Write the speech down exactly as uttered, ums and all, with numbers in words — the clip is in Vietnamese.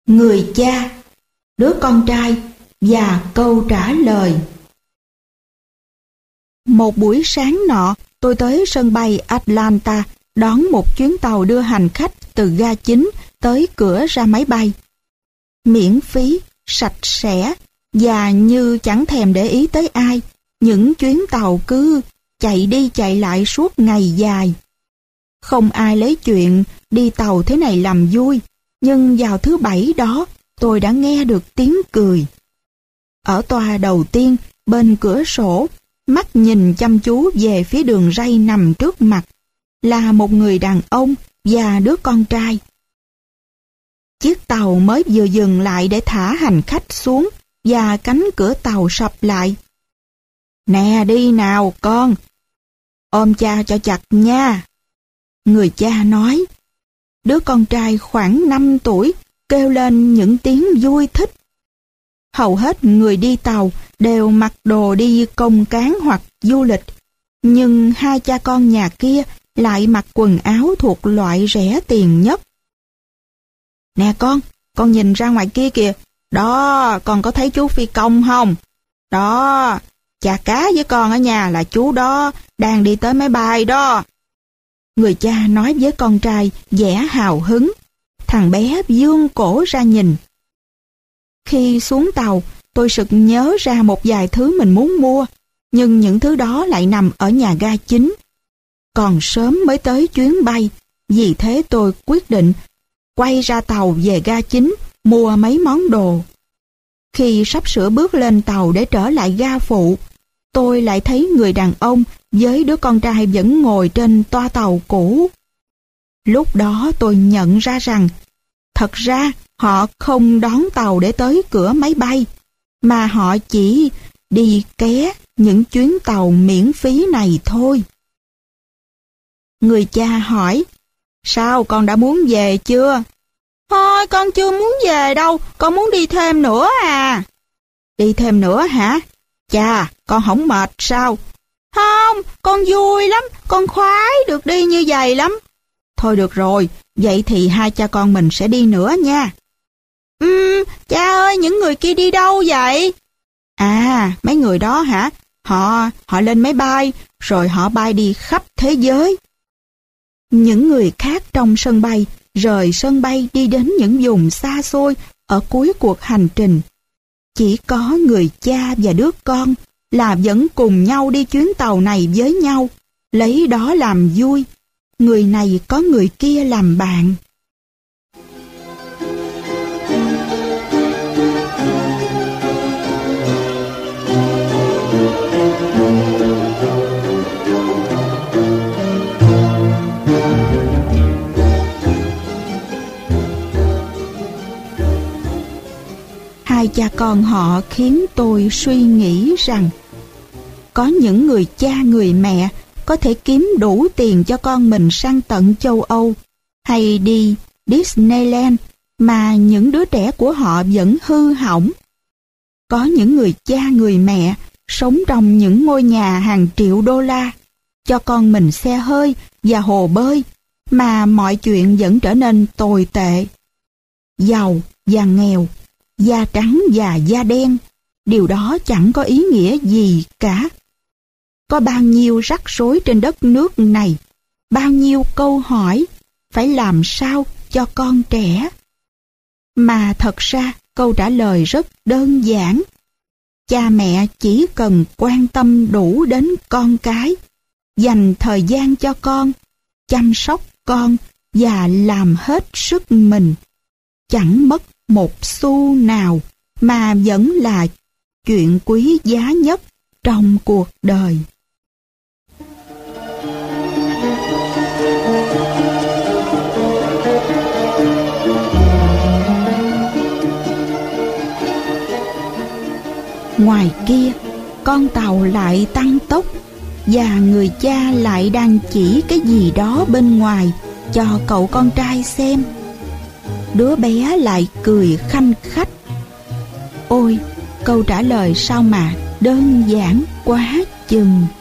Người cha, đứa con trai và câu trả lời. Một buổi sáng nọ, tôi tới sân bay Atlanta đón một chuyến tàu đưa hành khách từ ga chính tới cửa ra máy bay. Miễn phí, sạch sẽ và như chẳng thèm để ý tới ai, những chuyến tàu cứ chạy đi chạy lại suốt ngày dài. Không ai lấy chuyện đi tàu thế này làm vui, nhưng vào thứ bảy đó tôi đã nghe được tiếng cười. Ở toa đầu tiên, bên cửa sổ, mắt nhìn chăm chú về phía đường ray nằm trước mặt, là một người đàn ông và đứa con trai. Chiếc tàu mới vừa dừng lại để thả hành khách xuống và cánh cửa tàu sập lại. Nè đi nào con, ôm cha cho chặt nha, người cha nói. Đứa con trai khoảng năm tuổi kêu lên những tiếng vui thích. Hầu hết người đi tàu đều mặc đồ đi công cán hoặc du lịch, nhưng hai cha con nhà kia lại mặc quần áo thuộc loại rẻ tiền nhất. Nè con, con nhìn ra ngoài kia kìa, đó, con có thấy chú phi công không? Đó, cha cá với con ở nhà là chú đó, đang đi tới máy bay đó. Người cha nói với con trai vẻ hào hứng. Thằng bé vươn cổ ra nhìn. Khi xuống tàu, tôi sực nhớ ra một vài thứ mình muốn mua, nhưng những thứ đó lại nằm ở nhà ga chính. Còn sớm mới tới chuyến bay, vì thế tôi quyết định quay ra tàu về ga chính, mua mấy món đồ. Khi sắp sửa bước lên tàu để trở lại ga phụ, tôi lại thấy người đàn ông với đứa con trai vẫn ngồi trên toa tàu cũ. Lúc đó tôi nhận ra rằng, thật ra họ không đón tàu để tới cửa máy bay, mà họ chỉ đi ké những chuyến tàu miễn phí này thôi. Người cha hỏi, sao con đã muốn về chưa? Thôi con chưa muốn về đâu, con muốn đi thêm nữa à. Đi thêm nữa hả? Chà, con không mệt sao? Không, con vui lắm, con khoái được đi như vậy lắm. Thôi được rồi, vậy thì hai cha con mình sẽ đi nữa nha. Ừm, cha ơi, những người kia đi đâu vậy? À, mấy người đó hả? Họ, họ lên máy bay, rồi họ bay đi khắp thế giới. Những người khác trong sân bay rời sân bay đi đến những vùng xa xôi ở cuối cuộc hành trình. Chỉ có người cha và đứa con là vẫn cùng nhau đi chuyến tàu này với nhau, lấy đó làm vui. Người này có người kia làm bạn. Hai cha con họ khiến tôi suy nghĩ rằng có những người cha người mẹ có thể kiếm đủ tiền cho con mình sang tận châu Âu hay đi Disneyland mà những đứa trẻ của họ vẫn hư hỏng. Có những người cha người mẹ sống trong những ngôi nhà hàng triệu đô la, cho con mình xe hơi và hồ bơi, mà mọi chuyện vẫn trở nên tồi tệ. Giàu và nghèo, da trắng và da đen, điều đó chẳng có ý nghĩa gì cả. Có bao nhiêu rắc rối trên đất nước này, bao nhiêu câu hỏi, phải làm sao cho con trẻ? Mà thật ra câu trả lời rất đơn giản. Cha mẹ chỉ cần quan tâm đủ đến con cái, dành thời gian cho con, chăm sóc con và làm hết sức mình. Chẳng mất một xu nào mà vẫn là chuyện quý giá nhất trong cuộc đời. Ngoài kia, con tàu lại tăng tốc và người cha lại đang chỉ cái gì đó bên ngoài cho cậu con trai xem. Đứa bé lại cười khanh khách. Ôi, câu trả lời sao mà đơn giản quá chừng.